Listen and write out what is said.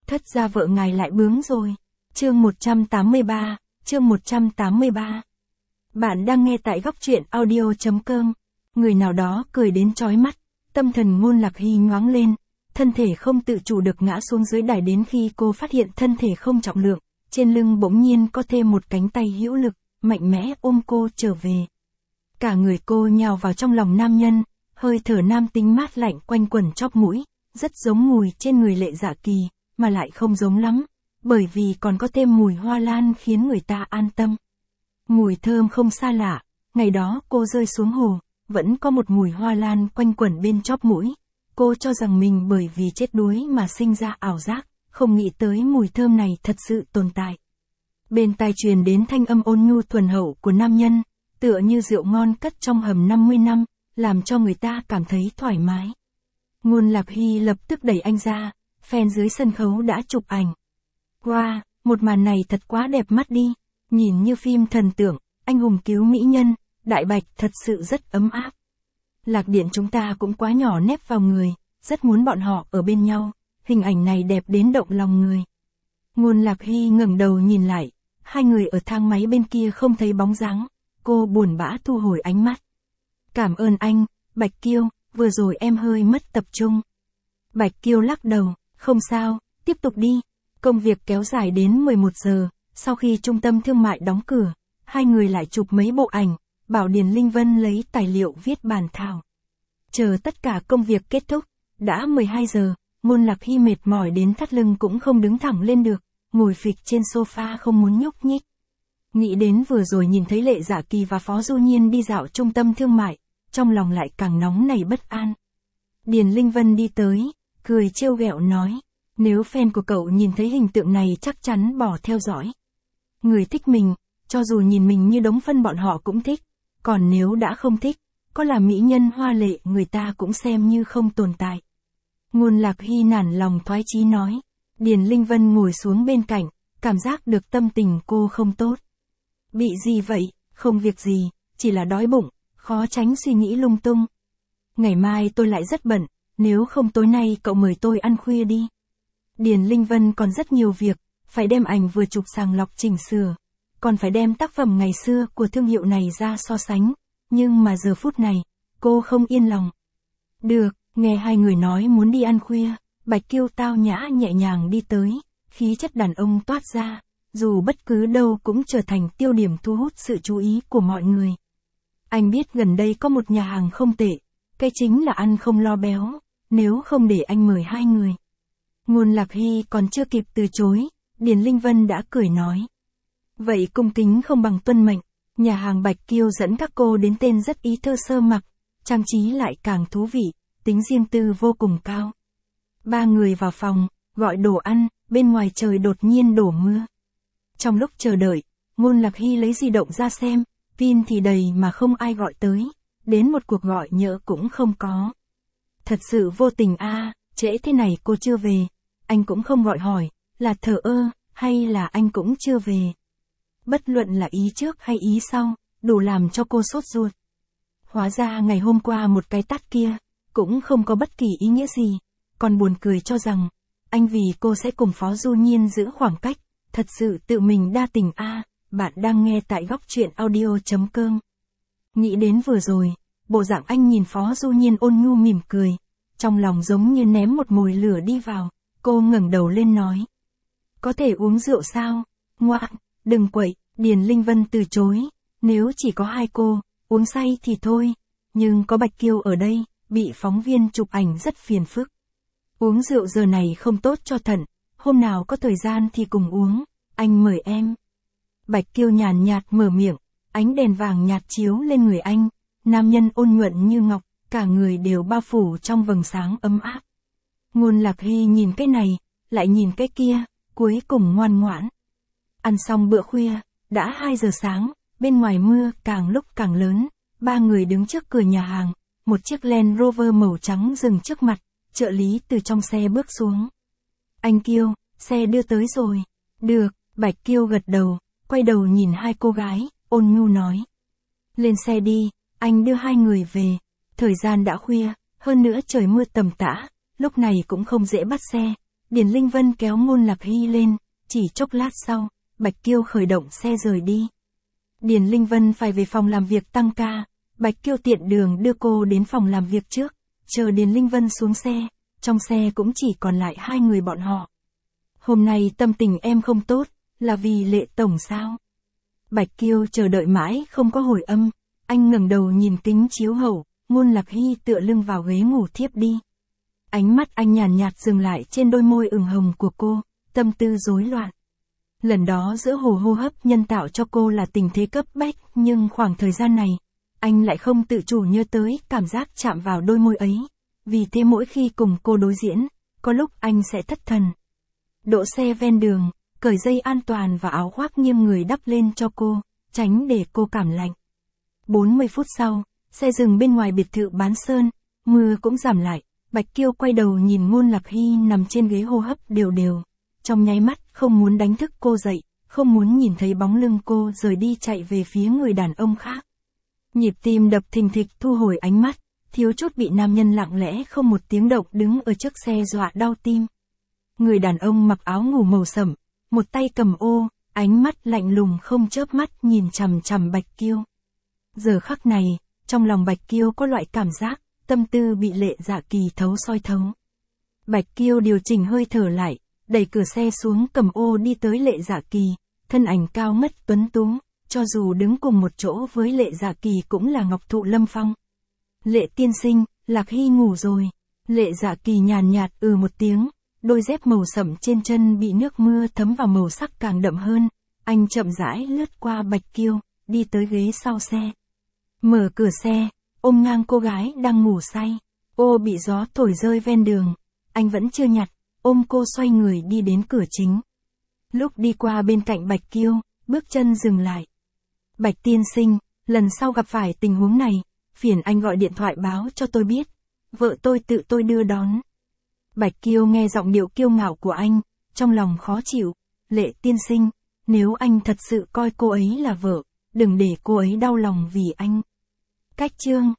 Thất gia vợ ngài lại bướng rồi. Chương 183, chương 183. Bạn đang nghe tại góc truyện audio.com. Người nào đó cười đến chói mắt, tâm thần Ngôn Lạc Hy nhoáng lên, thân thể không tự chủ được ngã xuống dưới đài đến khi cô phát hiện thân thể không trọng lượng, trên lưng bỗng nhiên có thêm một cánh tay hữu lực, mạnh mẽ ôm cô trở về. Cả người cô nhào vào trong lòng nam nhân, hơi thở nam tính mát lạnh quanh quẩn chóp mũi, rất giống mùi trên người Lệ Dạ Kỳ, mà lại không giống lắm, bởi vì còn có thêm mùi hoa lan khiến người ta an tâm. Mùi thơm không xa lạ, ngày đó cô rơi xuống hồ, vẫn có một mùi hoa lan quanh quẩn bên chóp mũi. Cô cho rằng mình bởi vì chết đuối mà sinh ra ảo giác, không nghĩ tới mùi thơm này thật sự tồn tại. Bên tai truyền đến thanh âm ôn nhu thuần hậu của nam nhân, tựa như rượu ngon cất trong hầm 50 năm, làm cho người ta cảm thấy thoải mái. Ngôn Lạc Hy lập tức đẩy anh ra, fan dưới sân khấu đã chụp ảnh. Wow, một màn này thật quá đẹp mắt đi, nhìn như phim thần tượng, anh hùng cứu mỹ nhân, đại bạch thật sự rất ấm áp. Lạc Điện chúng ta cũng quá nhỏ nép vào người, rất muốn bọn họ ở bên nhau, hình ảnh này đẹp đến động lòng người. Ngôn Lạc Hy ngẩng đầu nhìn lại, hai người ở thang máy bên kia không thấy bóng dáng, cô buồn bã thu hồi ánh mắt. Cảm ơn anh, Bạch Kiêu, vừa rồi em hơi mất tập trung. Bạch Kiêu lắc đầu, không sao, tiếp tục đi. Công việc kéo dài đến 11 giờ, sau khi trung tâm thương mại đóng cửa, hai người lại chụp mấy bộ ảnh, bảo Điền Linh Vân lấy tài liệu viết bản thảo. Chờ tất cả công việc kết thúc, đã 12 giờ, Ngôn Lạc Hy mệt mỏi đến thắt lưng cũng không đứng thẳng lên được, ngồi phịch trên sofa không muốn nhúc nhích. Nghĩ đến vừa rồi nhìn thấy Lệ Dạ Kỳ và Phó Du Nhiên đi dạo trung tâm thương mại, trong lòng lại càng nóng nảy bất an. Điền Linh Vân đi tới, cười trêu ghẹo nói, nếu fan của cậu nhìn thấy hình tượng này chắc chắn bỏ theo dõi. Người thích mình, cho dù nhìn mình như đống phân bọn họ cũng thích, còn nếu đã không thích, có là mỹ nhân hoa lệ người ta cũng xem như không tồn tại. Ngôn Lạc Hy nản lòng thoái chí nói. Điền Linh Vân ngồi xuống bên cạnh, cảm giác được tâm tình cô không tốt. Bị gì vậy? Không việc gì, chỉ là đói bụng, khó tránh suy nghĩ lung tung. Ngày mai tôi lại rất bận, nếu không tối nay cậu mời tôi ăn khuya đi. Điền Linh Vân còn rất nhiều việc, phải đem ảnh vừa chụp sàng lọc chỉnh sửa, còn phải đem tác phẩm ngày xưa của thương hiệu này ra so sánh, nhưng mà giờ phút này, cô không yên lòng. Được, nghe hai người nói muốn đi ăn khuya, Bạch Kiêu tao nhã nhẹ nhàng đi tới, khí chất đàn ông toát ra, dù bất cứ đâu cũng trở thành tiêu điểm thu hút sự chú ý của mọi người. Anh biết gần đây có một nhà hàng không tệ, cái chính là ăn không lo béo, nếu không để anh mời hai người. Ngôn Lạc Hy còn chưa kịp từ chối, Điền Linh Vân đã cười nói. Vậy cung kính không bằng tuân mệnh, nhà hàng Bạch Kiêu dẫn các cô đến tên rất ý thơ sơ mặc, trang trí lại càng thú vị, tính riêng tư vô cùng cao. Ba người vào phòng, gọi đồ ăn, bên ngoài trời đột nhiên đổ mưa. Trong lúc chờ đợi, Ngôn Lạc Hy lấy di động ra xem, pin thì đầy mà không ai gọi tới, đến một cuộc gọi nhỡ cũng không có. Thật sự vô tình a, trễ thế này cô chưa về, anh cũng không gọi hỏi, là thờ ơ, hay là anh cũng chưa về. Bất luận là ý trước hay ý sau, đủ làm cho cô sốt ruột. Hóa ra ngày hôm qua một cái tát kia, cũng không có bất kỳ ý nghĩa gì, còn buồn cười cho rằng, anh vì cô sẽ cùng Phó Du Nhiên giữ khoảng cách, thật sự tự mình đa tình a. Bạn đang nghe tại góc truyện audio.com. Nghĩ đến vừa rồi, bộ dạng anh nhìn Phó Du Nhiên ôn nhu mỉm cười, trong lòng giống như ném một mồi lửa đi vào, cô ngẩng đầu lên nói. Có thể uống rượu sao? Ngoạn, đừng quậy, Điền Linh Vân từ chối, nếu chỉ có hai cô, uống say thì thôi, nhưng có Bạch Kiêu ở đây, bị phóng viên chụp ảnh rất phiền phức. Uống rượu giờ này không tốt cho thận, hôm nào có thời gian thì cùng uống, anh mời em. Bạch Kiêu nhàn nhạt mở miệng, ánh đèn vàng nhạt chiếu lên người anh, nam nhân ôn nhuận như ngọc, cả người đều bao phủ trong vầng sáng ấm áp. Ngôn Lạc Hy nhìn cái này, lại nhìn cái kia, cuối cùng ngoan ngoãn. Ăn xong bữa khuya, đã 2 giờ sáng, bên ngoài mưa càng lúc càng lớn, ba người đứng trước cửa nhà hàng, một chiếc Land Rover màu trắng dừng trước mặt, trợ lý từ trong xe bước xuống. Anh Kiêu, xe đưa tới rồi. Được, Bạch Kiêu gật đầu, quay đầu nhìn hai cô gái, ôn nhu nói. Lên xe đi, anh đưa hai người về, thời gian đã khuya, hơn nữa trời mưa tầm tã, lúc này cũng không dễ bắt xe, Điền Linh Vân kéo Ngôn Lạc Hy lên, chỉ chốc lát sau, Bạch Kiêu khởi động xe rời đi. Điền Linh Vân phải về phòng làm việc tăng ca, Bạch Kiêu tiện đường đưa cô đến phòng làm việc trước, chờ Điền Linh Vân xuống xe, trong xe cũng chỉ còn lại hai người bọn họ. Hôm nay tâm tình em không tốt, là vì Lệ tổng sao? Bạch Kiêu chờ đợi mãi không có hồi âm, anh ngẩng đầu nhìn kính chiếu hậu, Ngôn Lạc Hy tựa lưng vào ghế ngủ thiếp đi. Ánh mắt anh nhàn nhạt dừng lại trên đôi môi ửng hồng của cô, tâm tư rối loạn. Lần đó giữa hồ hô hấp nhân tạo cho cô là tình thế cấp bách, nhưng khoảng thời gian này, anh lại không tự chủ nhớ tới cảm giác chạm vào đôi môi ấy. Vì thế mỗi khi cùng cô đối diễn, có lúc anh sẽ thất thần. Đỗ xe ven đường, cởi dây an toàn và áo khoác nghiêng người đắp lên cho cô, tránh để cô cảm lạnh. 40 phút sau, xe dừng bên ngoài biệt thự Bán Sơn, mưa cũng giảm lại, Bạch Kiêu quay đầu nhìn Ngôn Lạc Hy nằm trên ghế hô hấp đều đều. Trong nháy mắt, không muốn đánh thức cô dậy, không muốn nhìn thấy bóng lưng cô rời đi chạy về phía người đàn ông khác. Nhịp tim đập thình thịch thu hồi ánh mắt, thiếu chút bị nam nhân lặng lẽ không một tiếng động đứng ở trước xe dọa đau tim. Người đàn ông mặc áo ngủ màu sẫm, một tay cầm ô, ánh mắt lạnh lùng không chớp mắt nhìn chằm chằm Bạch Kiêu. Giờ khắc này, trong lòng Bạch Kiêu có loại cảm giác, tâm tư bị Lệ Dạ Kỳ thấu soi thấu. Bạch Kiêu điều chỉnh hơi thở lại, đẩy cửa xe xuống cầm ô đi tới Lệ Dạ Kỳ, thân ảnh cao ngất tuấn tú, cho dù đứng cùng một chỗ với Lệ Dạ Kỳ cũng là ngọc thụ lâm phong. Lệ tiên sinh, Lạc Hy ngủ rồi. Lệ Dạ Kỳ nhàn nhạt một tiếng, đôi dép màu sẫm trên chân bị nước mưa thấm vào màu sắc càng đậm hơn. Anh chậm rãi lướt qua Bạch Kiêu, đi tới ghế sau xe. Mở cửa xe, ôm ngang cô gái đang ngủ say. Ô bị gió thổi rơi ven đường. Anh vẫn chưa nhặt, ôm cô xoay người đi đến cửa chính. Lúc đi qua bên cạnh Bạch Kiêu, bước chân dừng lại. Bạch tiên sinh, lần sau gặp phải tình huống này, phiền anh gọi điện thoại báo cho tôi biết. Vợ tôi tự tôi đưa đón. Bạch Kiêu nghe giọng điệu kiêu ngạo của anh, trong lòng khó chịu. Lệ tiên sinh, nếu anh thật sự coi cô ấy là vợ, đừng để cô ấy đau lòng vì anh. Cách chương